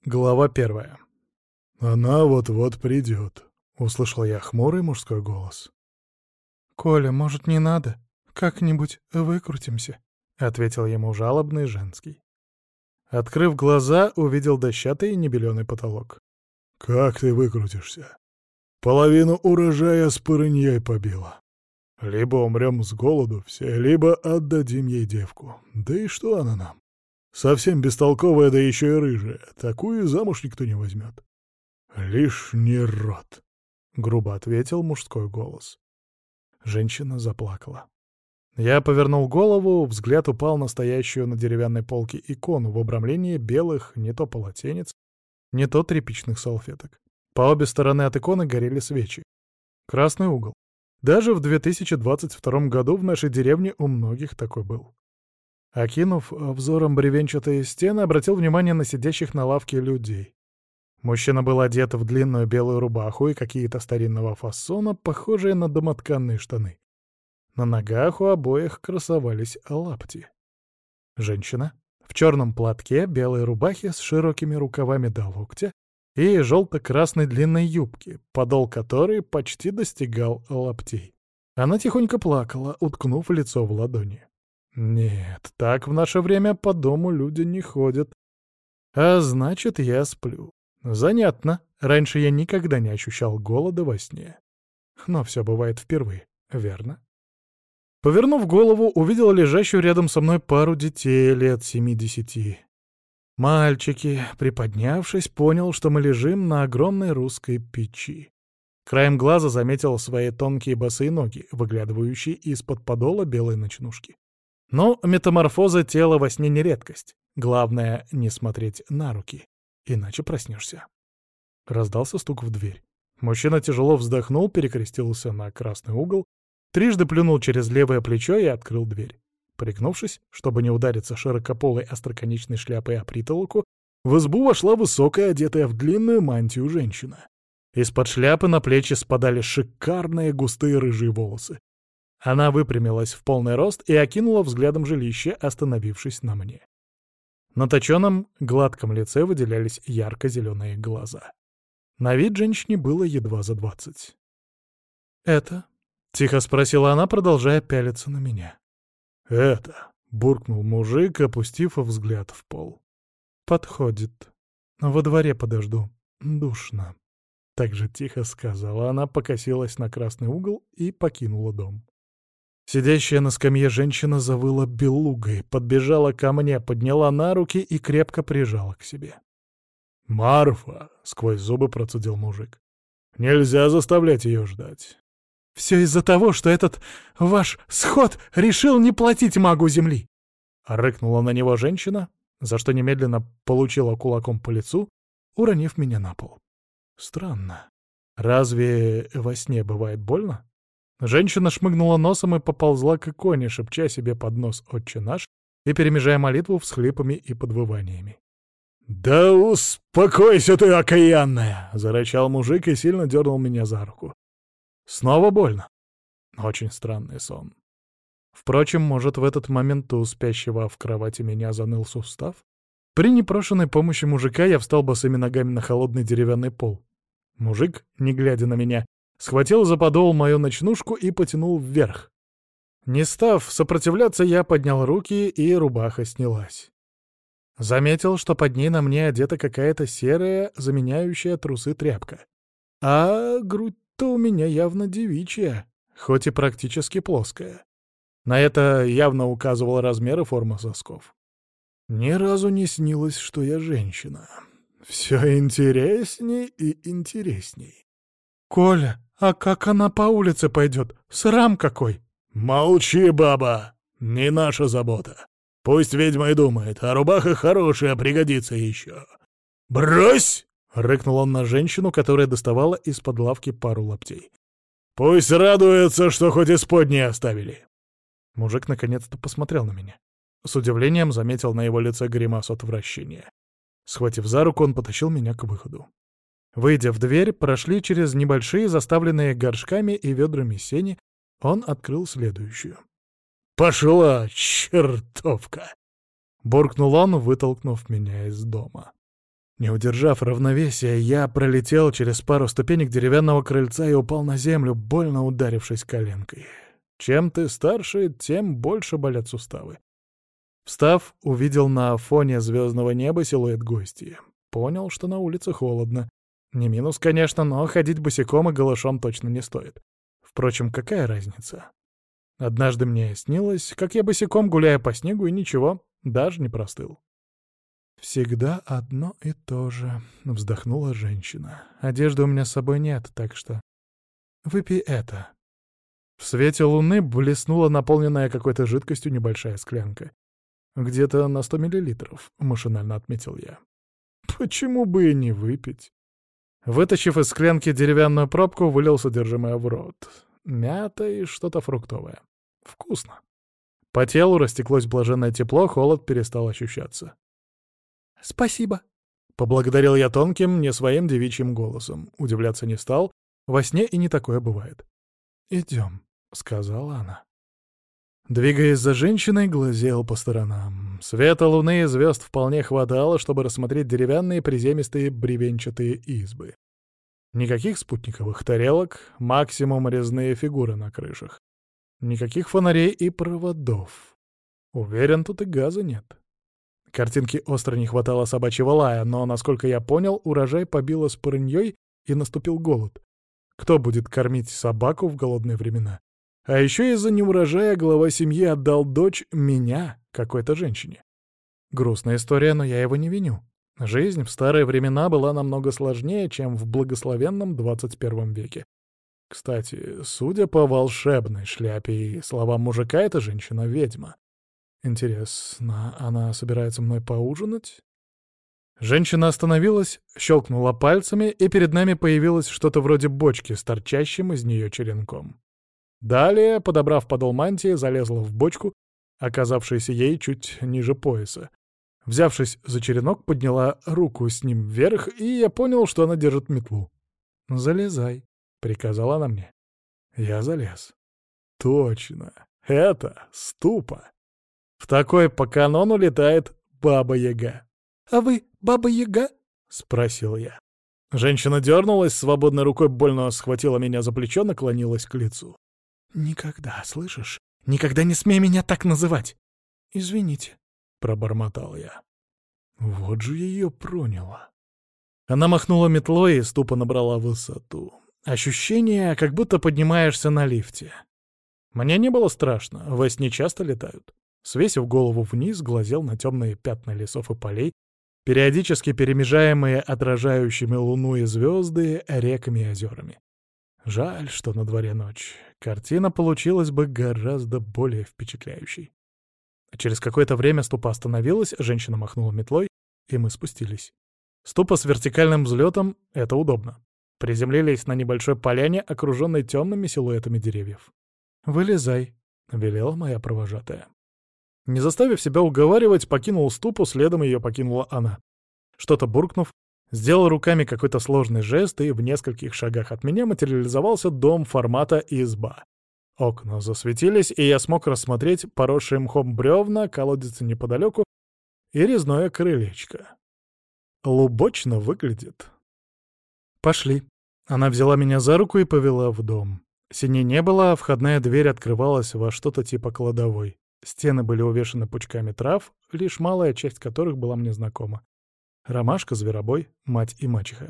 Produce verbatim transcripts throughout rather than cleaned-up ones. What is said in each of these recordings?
Глава первая. «Она вот-вот придет», — услышал я хмурый мужской голос. «Коля, может, не надо? Как-нибудь выкрутимся», — ответил ему жалобный женский. Открыв глаза, увидел дощатый небеленый потолок. «Как ты выкрутишься? Половину урожая с пырыньей побила. Либо умрем с голоду все, либо отдадим ей девку. Да и что она нам? Совсем бестолковая, да еще и рыжая. Такую замуж никто не возьмет». «Лишний род», — грубо ответил мужской голос. Женщина заплакала. Я повернул голову, взгляд упал на стоящую на деревянной полке икону в обрамлении белых не то полотенец, не то тряпичных салфеток. По обе стороны от иконы горели свечи. Красный угол. Даже в две тысячи двадцать втором году в нашей деревне у многих такой был. Окинув взором бревенчатые стены, обратил внимание на сидящих на лавке людей. Мужчина был одет в длинную белую рубаху и какие-то старинного фасона, похожие на домотканные штаны. На ногах у обоих красовались лапти. Женщина в черном платке, белой рубахе с широкими рукавами до локтя и желто-красной длинной юбке, подол которой почти достигал локтей. Она тихонько плакала, уткнув лицо в ладони. Нет, так в наше время по дому люди не ходят. А значит, я сплю. Занятно. Раньше я никогда не ощущал голода во сне. Но все бывает впервые, верно? Повернув голову, увидел лежащую рядом со мной пару детей лет семи-десяти. Мальчики, приподнявшись, понял, что мы лежим на огромной русской печи. Краем глаза заметил свои тонкие босые ноги, выглядывающие из-под подола белой ночнушки. Но метаморфоза тела во сне не редкость. Главное — не смотреть на руки, иначе проснешься. Раздался стук в дверь. Мужчина тяжело вздохнул, перекрестился на красный угол, трижды плюнул через левое плечо и открыл дверь. Пригнувшись, чтобы не удариться широкополой остроконечной шляпой о притолоку, в избу вошла высокая, одетая в длинную мантию женщина. Из-под шляпы на плечи спадали шикарные густые рыжие волосы. Она выпрямилась в полный рост и окинула взглядом жилище, остановившись на мне. На точенном, гладком лице выделялись ярко-зеленые глаза. На вид женщине было едва за двадцать. «Это?» — тихо спросила она, продолжая пялиться на меня. «Это?» — буркнул мужик, опустив взгляд в пол. «Подходит. Во дворе подожду. Душно». Так же тихо сказала она, покосилась на красный угол и покинула дом. Сидящая на скамье женщина завыла белугой, подбежала ко мне, подняла на руки и крепко прижала к себе. «Марфа!» — сквозь зубы процедил мужик. «Нельзя заставлять ее ждать». «Все из-за того, что этот ваш сход решил не платить магу земли!» Рыкнула на него женщина, за что немедленно получила кулаком по лицу, уронив меня на пол. Странно. Разве во сне бывает больно? Женщина шмыгнула носом и поползла к иконе, шепча себе под нос «Отче наш» и перемежая молитву всхлипами и подвываниями. «Да успокойся ты, окаянная!» — зарычал мужик и сильно дернул меня за руку. Снова больно. Очень странный сон. Впрочем, может, в этот момент у спящего в кровати меня заныл сустав? При непрошенной помощи мужика я встал босыми ногами на холодный деревянный пол. Мужик, не глядя на меня, схватил за подол мою ночнушку и потянул вверх. Не став сопротивляться, я поднял руки, и рубаха снялась. Заметил, что под ней на мне одета какая-то серая, заменяющая трусы тряпка. А грудь-то у меня явно девичья, хоть и практически плоская. На это явно указывал размер и форма сосков. Ни разу не снилось, что я женщина. Все интересней и интересней. «Коля, а как она по улице пойдет? Срам какой!» «Молчи, баба! Не наша забота. Пусть ведьма и думает, а рубаха хорошая, пригодится еще». «Брось!» — рыкнул он на женщину, которая доставала из-под лавки пару лаптей. «Пусть радуется, что хоть исподние оставили». Мужик наконец-то посмотрел на меня. С удивлением заметил на его лице гримасу отвращения. Схватив за руку, он потащил меня к выходу. Выйдя в дверь, прошли через небольшие, заставленные горшками и ведрами сени, он открыл следующую. «Пошла, чертовка!» — буркнул он, вытолкнув меня из дома. Не удержав равновесия, я пролетел через пару ступенек деревянного крыльца и упал на землю, больно ударившись коленкой. Чем ты старше, тем больше болят суставы. Встав, увидел на фоне звездного неба силуэт гостья. Понял, что на улице холодно. Не минус, конечно, но ходить босиком и голышом точно не стоит. Впрочем, какая разница? Однажды мне снилось, как я босиком гуляю по снегу, и ничего, даже не простыл. «Всегда одно и то же», — вздохнула женщина. «Одежды у меня с собой нет, так что выпей это». В свете луны блеснула наполненная какой-то жидкостью небольшая склянка. «Где-то на сто миллилитров», — машинально отметил я. «Почему бы и не выпить?» Вытащив из склянки деревянную пробку, вылил содержимое в рот. Мята и что-то фруктовое. Вкусно. По телу растеклось блаженное тепло, холод перестал ощущаться. «Спасибо», — поблагодарил я тонким, не своим девичьим голосом. Удивляться не стал. Во сне и не такое бывает. «Идем», — сказала она. Двигаясь за женщиной, глазел по сторонам. Света луны и звезд вполне хватало, чтобы рассмотреть деревянные приземистые бревенчатые избы. Никаких спутниковых тарелок, максимум резные фигуры на крышах. Никаких фонарей и проводов. Уверен, тут и газа нет. Картинки остро не хватало собачьего лая, но, насколько я понял, урожай побило спорыньей и наступил голод. Кто будет кормить собаку в голодные времена? А еще из-за неурожая глава семьи отдал дочь меня какой-то женщине. Грустная история, но я его не виню. Жизнь в старые времена была намного сложнее, чем в благословенном двадцать первом веке. Кстати, судя по волшебной шляпе и словам мужика, эта женщина — ведьма. Интересно, она собирается мной поужинать? Женщина остановилась, щелкнула пальцами, и перед нами появилось что-то вроде бочки с торчащим из нее черенком. Далее, подобрав подол мантии, залезла в бочку, оказавшуюся ей чуть ниже пояса. Взявшись за черенок, подняла руку с ним вверх, и я понял, что она держит метлу. «Залезай», — приказала она мне. Я залез. Точно, это ступа. В такой по канону летает Баба-Яга. «А вы Баба-Яга?» — спросил я. Женщина дернулась, свободной рукой больно схватила меня за плечо, наклонилась к лицу. «Никогда, слышишь? Никогда не смей меня так называть!» «Извините», — пробормотал я. Вот же ее проняло. Она махнула метлой, и ступа набрала высоту. Ощущение, как будто поднимаешься на лифте. Мне не было страшно, во сне часто летают. Свесив голову вниз, глазел на темные пятна лесов и полей, периодически перемежаемые отражающими луну и звезды, реками и озерами. Жаль, что на дворе ночь. Картина получилась бы гораздо более впечатляющей. Через какое-то время ступа остановилась, женщина махнула метлой, и мы спустились. Ступа с вертикальным взлетом — это удобно. Приземлились на небольшой поляне, окруженной темными силуэтами деревьев. «Вылезай», — велела моя провожатая. Не заставив себя уговаривать, покинул ступу, следом ее покинула она. Что-то буркнув, сделал руками какой-то сложный жест, и в нескольких шагах от меня материализовался дом формата изба. Окна засветились, и я смог рассмотреть поросшие мхом бревна, колодец неподалеку и резное крылечко. Лубочно выглядит. «Пошли». Она взяла меня за руку и повела в дом. Синей не было, а входная дверь открывалась во что-то типа кладовой. Стены были увешаны пучками трав, лишь малая часть которых была мне знакома. Ромашка, зверобой, мать и мачеха.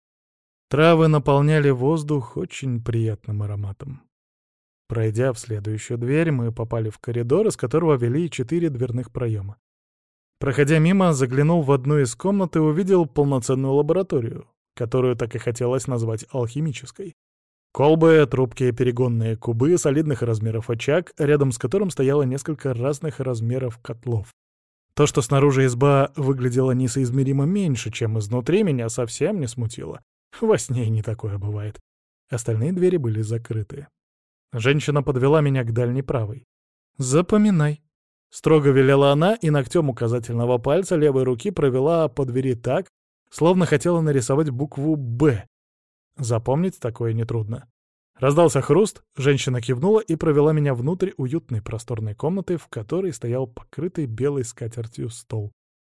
Травы наполняли воздух очень приятным ароматом. Пройдя в следующую дверь, мы попали в коридор, из которого вели четыре дверных проема. Проходя мимо, заглянул в одну из комнат и увидел полноценную лабораторию, которую так и хотелось назвать алхимической. Колбы, трубки, перегонные кубы, солидных размеров очаг, рядом с которым стояло несколько разных размеров котлов. То, что снаружи изба выглядела несоизмеримо меньше, чем изнутри, меня совсем не смутило. Во сне не такое бывает. Остальные двери были закрыты. Женщина подвела меня к дальней правой. «Запоминай», — строго велела она, и ногтем указательного пальца левой руки провела по двери так, словно хотела нарисовать букву «Б». Запомнить такое нетрудно. Раздался хруст, женщина кивнула и провела меня внутрь уютной просторной комнаты, в которой стоял покрытый белой скатертью стол.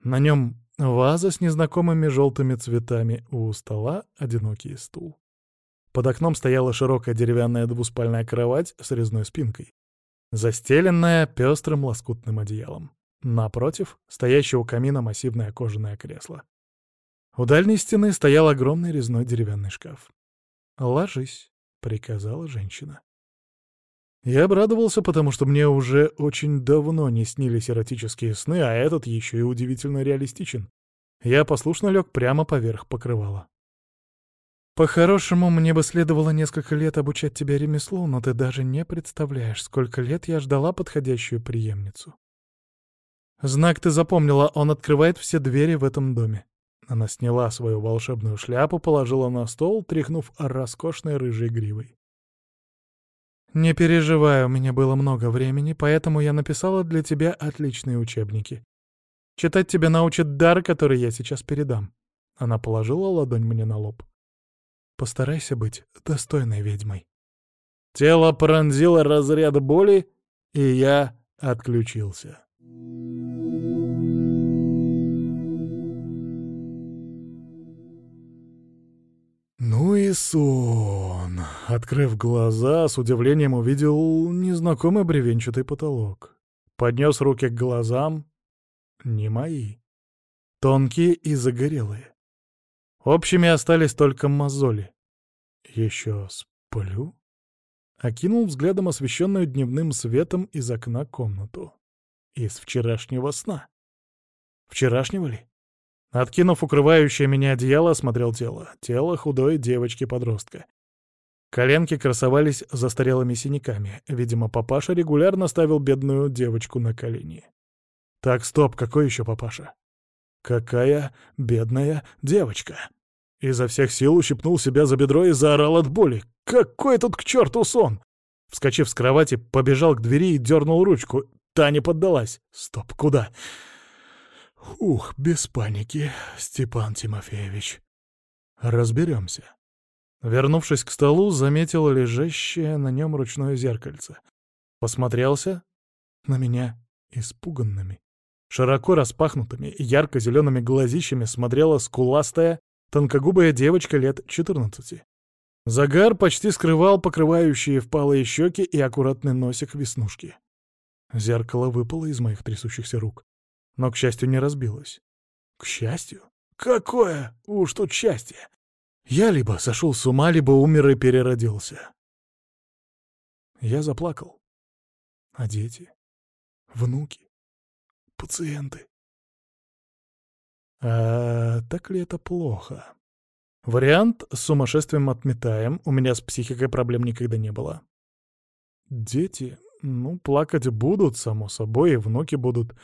На нем ваза с незнакомыми желтыми цветами, у стола одинокий стул. Под окном стояла широкая деревянная двуспальная кровать с резной спинкой, застеленная пестрым лоскутным одеялом. Напротив стоящего у камина массивное кожаное кресло. У дальней стены стоял огромный резной деревянный шкаф. «Ложись», — приказала женщина. Я обрадовался, потому что мне уже очень давно не снились эротические сны, а этот еще и удивительно реалистичен. Я послушно лег прямо поверх покрывала. «По-хорошему, мне бы следовало несколько лет обучать тебя ремеслу, но ты даже не представляешь, сколько лет я ждала подходящую преемницу. Знак ты запомнила, он открывает все двери в этом доме». Она сняла свою волшебную шляпу, положила на стол, тряхнув роскошной рыжей гривой. «Не переживай, у меня было много времени, поэтому я написала для тебя отличные учебники. Читать тебя научит дар, который я сейчас передам». Она положила ладонь мне на лоб. «Постарайся быть достойной ведьмой». Тело пронзило разряд боли, и я отключился. Ну и сон. Открыв глаза, с удивлением увидел незнакомый бревенчатый потолок. Поднес руки к глазам. Не мои. Тонкие и загорелые. Общими остались только мозоли. Еще сплю? Окинул взглядом освещенную дневным светом из окна комнату. Из вчерашнего сна. Вчерашнего ли? Откинув укрывающее меня одеяло, осмотрел тело. Тело худой девочки-подростка. Коленки красовались застарелыми синяками. Видимо, папаша регулярно ставил бедную девочку на колени. Так, стоп, какой еще папаша? Какая бедная девочка? Изо всех сил ущипнул себя за бедро и заорал от боли. Какой тут к черту сон! Вскочив с кровати, побежал к двери и дернул ручку. Та не поддалась. Стоп, куда? Ух, без паники, Степан Тимофеевич. Разберемся. Вернувшись к столу, заметил лежащее на нем ручное зеркальце. Посмотрелся на меня испуганными. Широко распахнутыми, ярко-зелеными глазищами смотрела скуластая, тонкогубая девочка лет четырнадцати. Загар почти скрывал покрывающие впалые щеки и аккуратный носик веснушки. Зеркало выпало из моих трясущихся рук, но, к счастью, не разбилось. К счастью? Какое уж тут счастье! Я либо сошел с ума, либо умер и переродился. Я заплакал. А дети? Внуки? Пациенты? А так ли это плохо? Вариант с сумасшествием отметаем, у меня с психикой проблем никогда не было. Дети, ну, плакать будут, само собой, и внуки будут.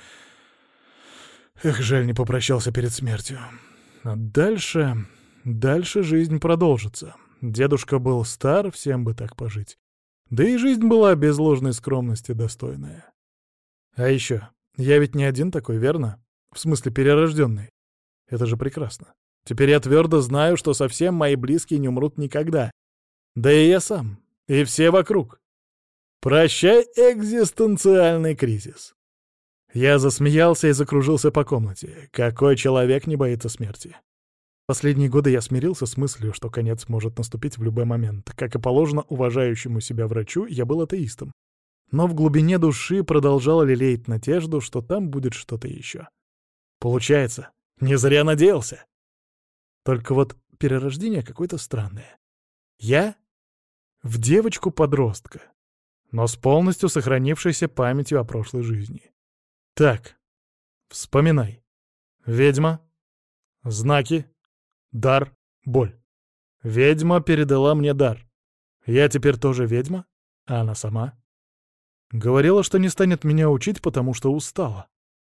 Эх, жаль, не попрощался перед смертью. А дальше... Дальше жизнь продолжится. Дедушка был стар, всем бы так пожить. Да и жизнь была без ложной скромности достойная. А еще, я ведь не один такой, верно? В смысле, перерожденный. Это же прекрасно. Теперь я твердо знаю, что совсем мои близкие не умрут никогда. Да и я сам, и все вокруг. Прощай, экзистенциальный кризис. Я засмеялся и закружился по комнате. Какой человек не боится смерти? Последние годы я смирился с мыслью, что конец может наступить в любой момент. Как и положено уважающему себя врачу, я был атеистом. Но в глубине души продолжал лелеять надежду, что там будет что-то еще. Получается, не зря надеялся. Только вот перерождение какое-то странное. Я в девочку-подростка, но с полностью сохранившейся памятью о прошлой жизни. Так, вспоминай. Ведьма, знаки, дар, боль. Ведьма передала мне дар. Я теперь тоже ведьма, а она сама. Говорила, что не станет меня учить, потому что устала.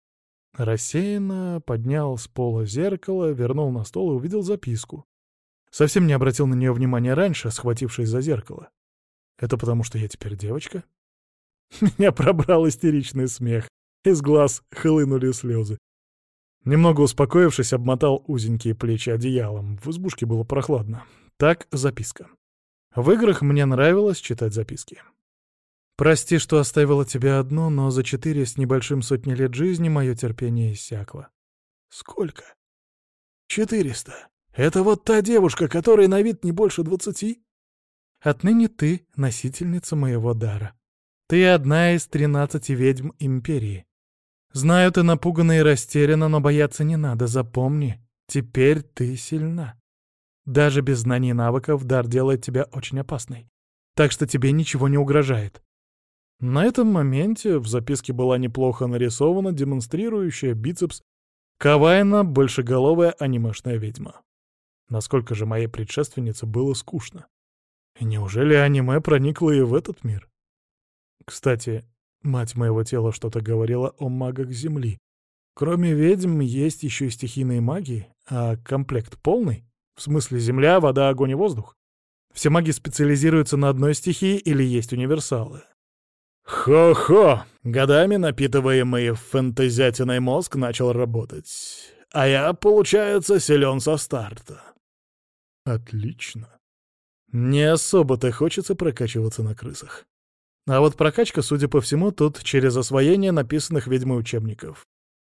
Рассеянно поднял с пола зеркало, вернул на стол и увидел записку. Совсем не обратил на нее внимания раньше, схватившись за зеркало. Это потому, что я теперь девочка? Меня пробрал истеричный смех. Из глаз хлынули слезы. Немного успокоившись, обмотал узенькие плечи одеялом. В избушке было прохладно. Так, записка. В играх мне нравилось читать записки. «Прости, что оставила тебя одну, но за четыре с небольшим сотни лет жизни мое терпение иссякло. Сколько? Четыреста. Это вот та девушка, которой на вид не больше двадцати? Отныне ты — носительница моего дара. Ты одна из тринадцати ведьм Империи. Знаю, ты напугана и растеряна, но бояться не надо, запомни. Теперь ты сильна. Даже без знаний и навыков дар делает тебя очень опасной. Так что тебе ничего не угрожает. На этом моменте в записке была неплохо нарисована демонстрирующая бицепс Кавайна большеголовая анимешная ведьма. Насколько же моей предшественнице было скучно. И неужели аниме проникло и в этот мир? Кстати, мать моего тела что-то говорила о магах Земли. Кроме ведьм есть еще и стихийные маги, а комплект полный? В смысле земля, вода, огонь и воздух? Все маги специализируются на одной стихии или есть универсалы? Хо-хо! Годами напитываемый фэнтезиатиной мозг начал работать. А я, получается, силен со старта. Отлично. Не особо-то хочется прокачиваться на крысах. А вот прокачка, судя по всему, тут через освоение написанных ведьмой учебников.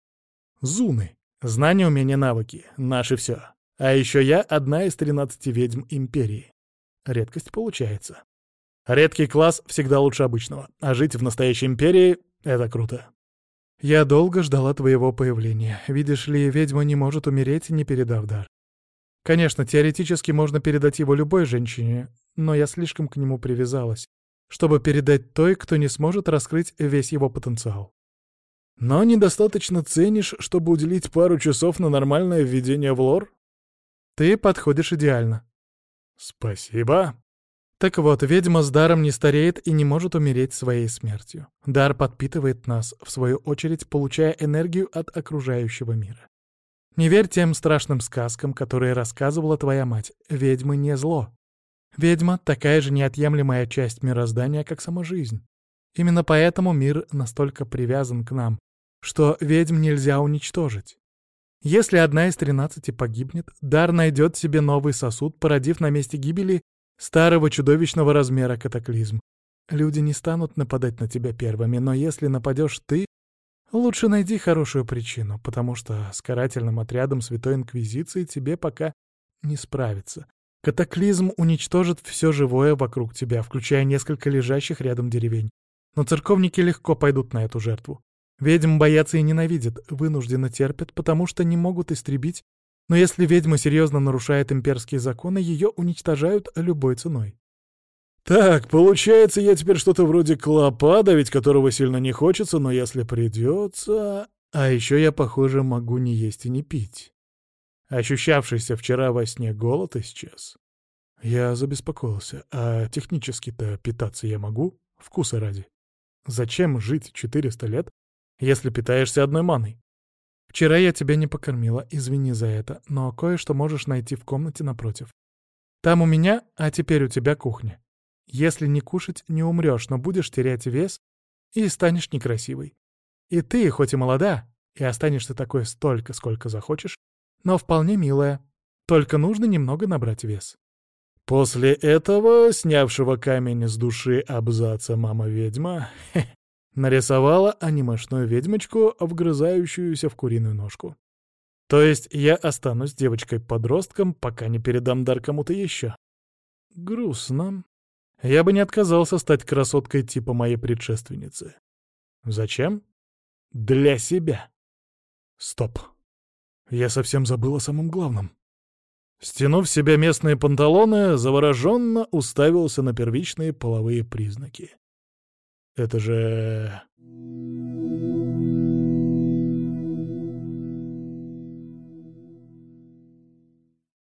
Зуны. Знания, умения, навыки. Наши все. А еще я одна из тринадцати ведьм Империи. Редкость получается. Редкий класс всегда лучше обычного, а жить в настоящей империи — это круто. Я долго ждала твоего появления. Видишь ли, ведьма не может умереть, не передав дар. Конечно, теоретически можно передать его любой женщине, но я слишком к нему привязалась, чтобы передать той, кто не сможет раскрыть весь его потенциал. Но недостаточно ценишь, чтобы уделить пару часов на нормальное введение в лор? Ты подходишь идеально. Спасибо. Так вот, ведьма с даром не стареет и не может умереть своей смертью. Дар подпитывает нас, в свою очередь, получая энергию от окружающего мира. Не верь тем страшным сказкам, которые рассказывала твоя мать. Ведьмы не зло. Ведьма — такая же неотъемлемая часть мироздания, как сама жизнь. Именно поэтому мир настолько привязан к нам, что ведьм нельзя уничтожить. Если одна из тринадцати погибнет, дар найдет себе новый сосуд, породив на месте гибели старого чудовищного размера катаклизм. Люди не станут нападать на тебя первыми, но если нападешь ты, лучше найди хорошую причину, потому что с карательным отрядом Святой Инквизиции тебе пока не справиться. Катаклизм уничтожит все живое вокруг тебя, включая несколько лежащих рядом деревень. Но церковники легко пойдут на эту жертву. Ведьм боятся и ненавидят, вынужденно терпят, потому что не могут истребить. Но если ведьма серьезно нарушает имперские законы, ее уничтожают любой ценой. Так, получается, я теперь что-то вроде клопа, давить которого сильно не хочется, но если придется... А еще я, похоже, могу не есть и не пить. Ощущавшийся вчера во сне голод исчез. Я забеспокоился. А технически-то питаться я могу? Вкуса ради. Зачем жить четыреста лет, если питаешься одной маной? Вчера я тебя не покормила, извини за это, но кое-что можешь найти в комнате напротив. Там у меня, а теперь у тебя кухня. Если не кушать, не умрешь, но будешь терять вес и станешь некрасивой. И ты, хоть и молода, и останешься такой столько, сколько захочешь, но вполне милая. Только нужно немного набрать вес. После этого, снявшего камень с души абзаца мама-ведьма, нарисовала анимешную ведьмочку, вгрызающуюся в куриную ножку. То есть я останусь девочкой-подростком, пока не передам дар кому-то еще. Грустно. Я бы не отказался стать красоткой типа моей предшественницы. Зачем? Для себя. Стоп. Я совсем забыл о самом главном. Стянув с себя местные панталоны, завороженно уставился на первичные половые признаки. Это же...